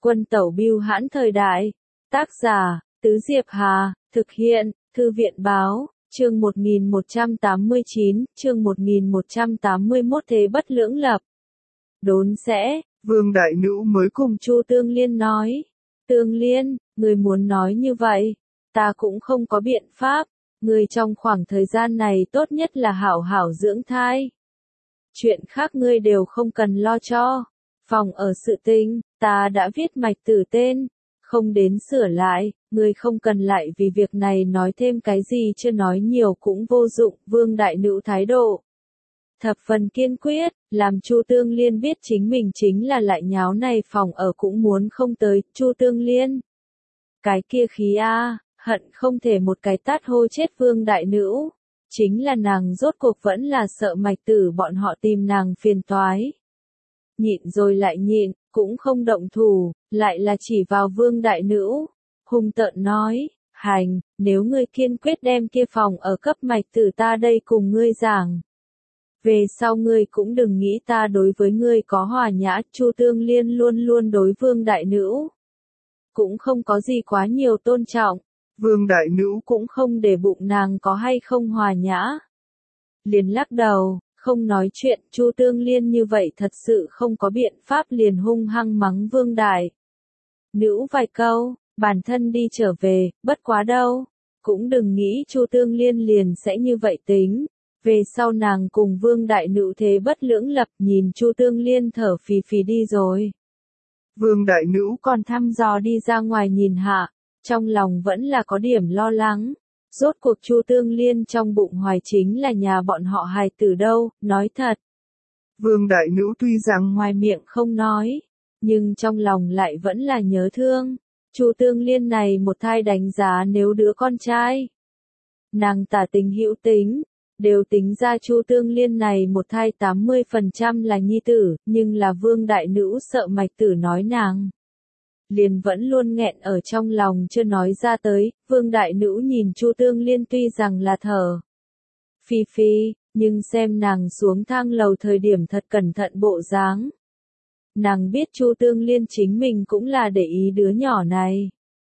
Quân tẩu bưu hãn thời đại. Tác giả, Tứ Diệp Hà, thực hiện, Thư viện báo, chương 1189, chương 1181 thế bất lưỡng lập. Đốn sẽ, Vương Đại Nữ mới cùng Chu Tương Liên nói. Tương Liên, người muốn nói như vậy, ta cũng không có biện pháp, người trong khoảng thời gian này tốt nhất là hảo hảo dưỡng thai. Chuyện khác ngươi đều không cần lo cho. Phòng ở sự tình, ta đã viết mạch tử tên, không đến sửa lại, ngươi không cần lại vì việc này nói thêm cái gì, chưa nói nhiều cũng vô dụng. Vương Đại Nữ thái độ thập phần kiên quyết, làm Chu Tương Liên biết chính mình chính là lại nháo này phòng ở cũng muốn không tới. Chu Tương Liên, cái kia khí a, hận không thể một cái tát hô chết Vương Đại Nữ. Chính là nàng rốt cuộc vẫn là sợ mạch tử bọn họ tìm nàng phiền toái. Nhịn rồi lại nhịn, cũng không động thủ, lại là chỉ vào Vương Đại Nữ. Hung tợn nói, hành, nếu ngươi kiên quyết đem kia phòng ở cấp mạch tử, ta đây cùng ngươi giảng. Về sau ngươi cũng đừng nghĩ ta đối với ngươi có hòa nhã. Chu Tương Liên luôn luôn đối Vương Đại Nữ cũng không có gì quá nhiều tôn trọng. Vương Đại Nữ cũng không để bụng nàng có hay không hòa nhã. Liền lắc đầu, không nói chuyện. Chu Tương Liên như vậy thật sự không có biện pháp, liền hung hăng mắng Vương Đại Nữ vài câu, bản thân đi trở về. Bất quá đâu, cũng đừng nghĩ Chu Tương Liên liền sẽ như vậy tính. Về sau nàng cùng Vương Đại Nữ thế bất lưỡng lập, nhìn Chu Tương Liên thở phì phì đi rồi. Vương Đại Nữ còn thăm dò đi ra ngoài nhìn hạ, trong lòng vẫn là có điểm lo lắng. Rốt cuộc Chu Tương Liên trong bụng hoài chính là nhà bọn họ hài tử đâu. Nói thật, Vương Đại Nữ tuy rằng ngoài miệng không nói, nhưng trong lòng lại vẫn là nhớ thương. Chu Tương Liên này một thai đánh giá nếu đứa con trai, nàng tả tình hữu tính, đều tính ra Chu Tương Liên này một thai 80% là nhi tử, nhưng là Vương Đại Nữ sợ mạch tử nói nàng, liền vẫn luôn nghẹn ở trong lòng chưa nói ra tới. Vương Đại Nữ nhìn Chu Tương Liên tuy rằng là thở phì phì, nhưng xem nàng xuống thang lầu thời điểm thật cẩn thận bộ dáng. Nàng biết Chu Tương Liên chính mình cũng là để ý đứa nhỏ này.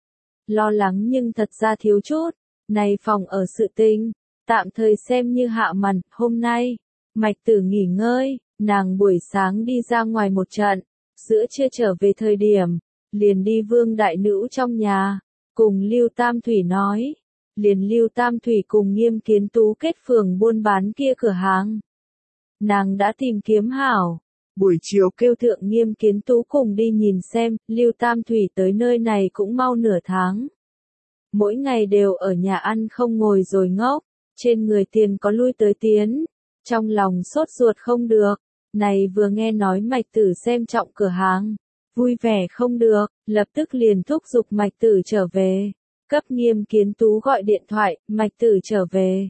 Lo lắng nhưng thật ra thiếu chút. Này phòng ở sự tình, tạm thời xem như hạ màn. Hôm nay, mạch tử nghỉ ngơi, nàng buổi sáng đi ra ngoài một trận, giữa trưa trở về thời điểm, liền đi Vương Đại Nữ trong nhà, cùng Lưu Tam Thủy nói. Liền Lưu Tam Thủy cùng Nghiêm Kiến Tú kết phường buôn bán kia cửa hàng, nàng đã tìm kiếm hảo. Buổi chiều kêu thượng Nghiêm Kiến Tú cùng đi nhìn xem. Lưu Tam Thủy tới nơi này cũng mau nửa tháng. Mỗi ngày đều ở nhà ăn không ngồi rồi ngốc, trên người tiền có lui tới tiến, trong lòng sốt ruột không được. Này vừa nghe nói mạch tử xem trọng cửa hàng, vui vẻ không được, lập tức liền thúc giục mạch tử trở về. Cấp Nghiêm Kiến Tú gọi điện thoại, mạch tử trở về.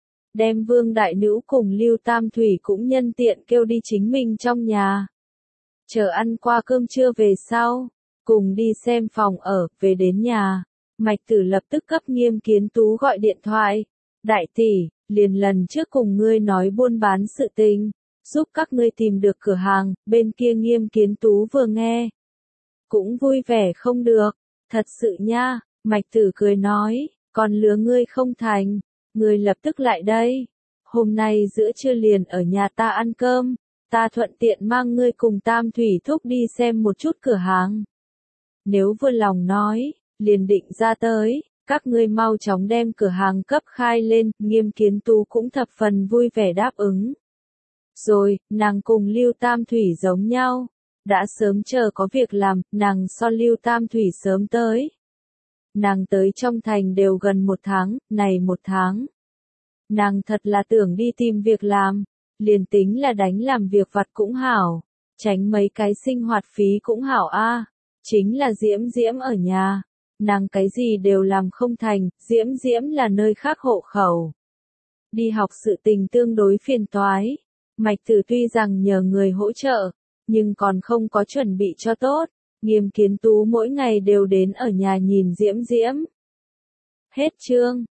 Đem Vương Đại Nữ cùng Lưu Tam Thủy cũng nhân tiện kêu đi chính mình trong nhà. Chờ ăn qua cơm trưa về sau, cùng đi xem phòng ở. Về đến nhà, mạch tử lập tức cấp Nghiêm Kiến Tú gọi điện thoại. Đại tỷ, liền lần trước cùng ngươi nói buôn bán sự tình, giúp các ngươi tìm được cửa hàng. Bên kia Nghiêm Kiến Tú vừa nghe, cũng vui vẻ không được. Thật sự nha, mạch tử cười nói, còn lứa ngươi không thành, ngươi lập tức lại đây. Hôm nay giữa trưa liền ở nhà ta ăn cơm, ta thuận tiện mang ngươi cùng Tam Thủy thúc đi xem một chút cửa hàng. Nếu vừa lòng nói, liền định ra tới, các ngươi mau chóng đem cửa hàng cấp khai lên. Nghiêm Kiến Tú cũng thập phần vui vẻ đáp ứng. Rồi, nàng cùng Lưu Tam Thủy giống nhau, đã sớm chờ có việc làm. Nàng so Lưu Tam Thủy sớm tới. Nàng tới trong thành đều gần một tháng, này một tháng, nàng thật là tưởng đi tìm việc làm, liền tính là đánh làm việc vặt cũng hảo, tránh mấy cái sinh hoạt phí cũng hảo a. Chính là Diễm Diễm ở nhà, nàng cái gì đều làm không thành. Diễm Diễm là nơi khác hộ khẩu, đi học sự tình tương đối phiền toái. Mạch tử tuy rằng nhờ người hỗ trợ, nhưng còn không có chuẩn bị cho tốt. Nghiêm Kiến Tú mỗi ngày đều đến ở nhà nhìn Diễm Diễm. Hết chương.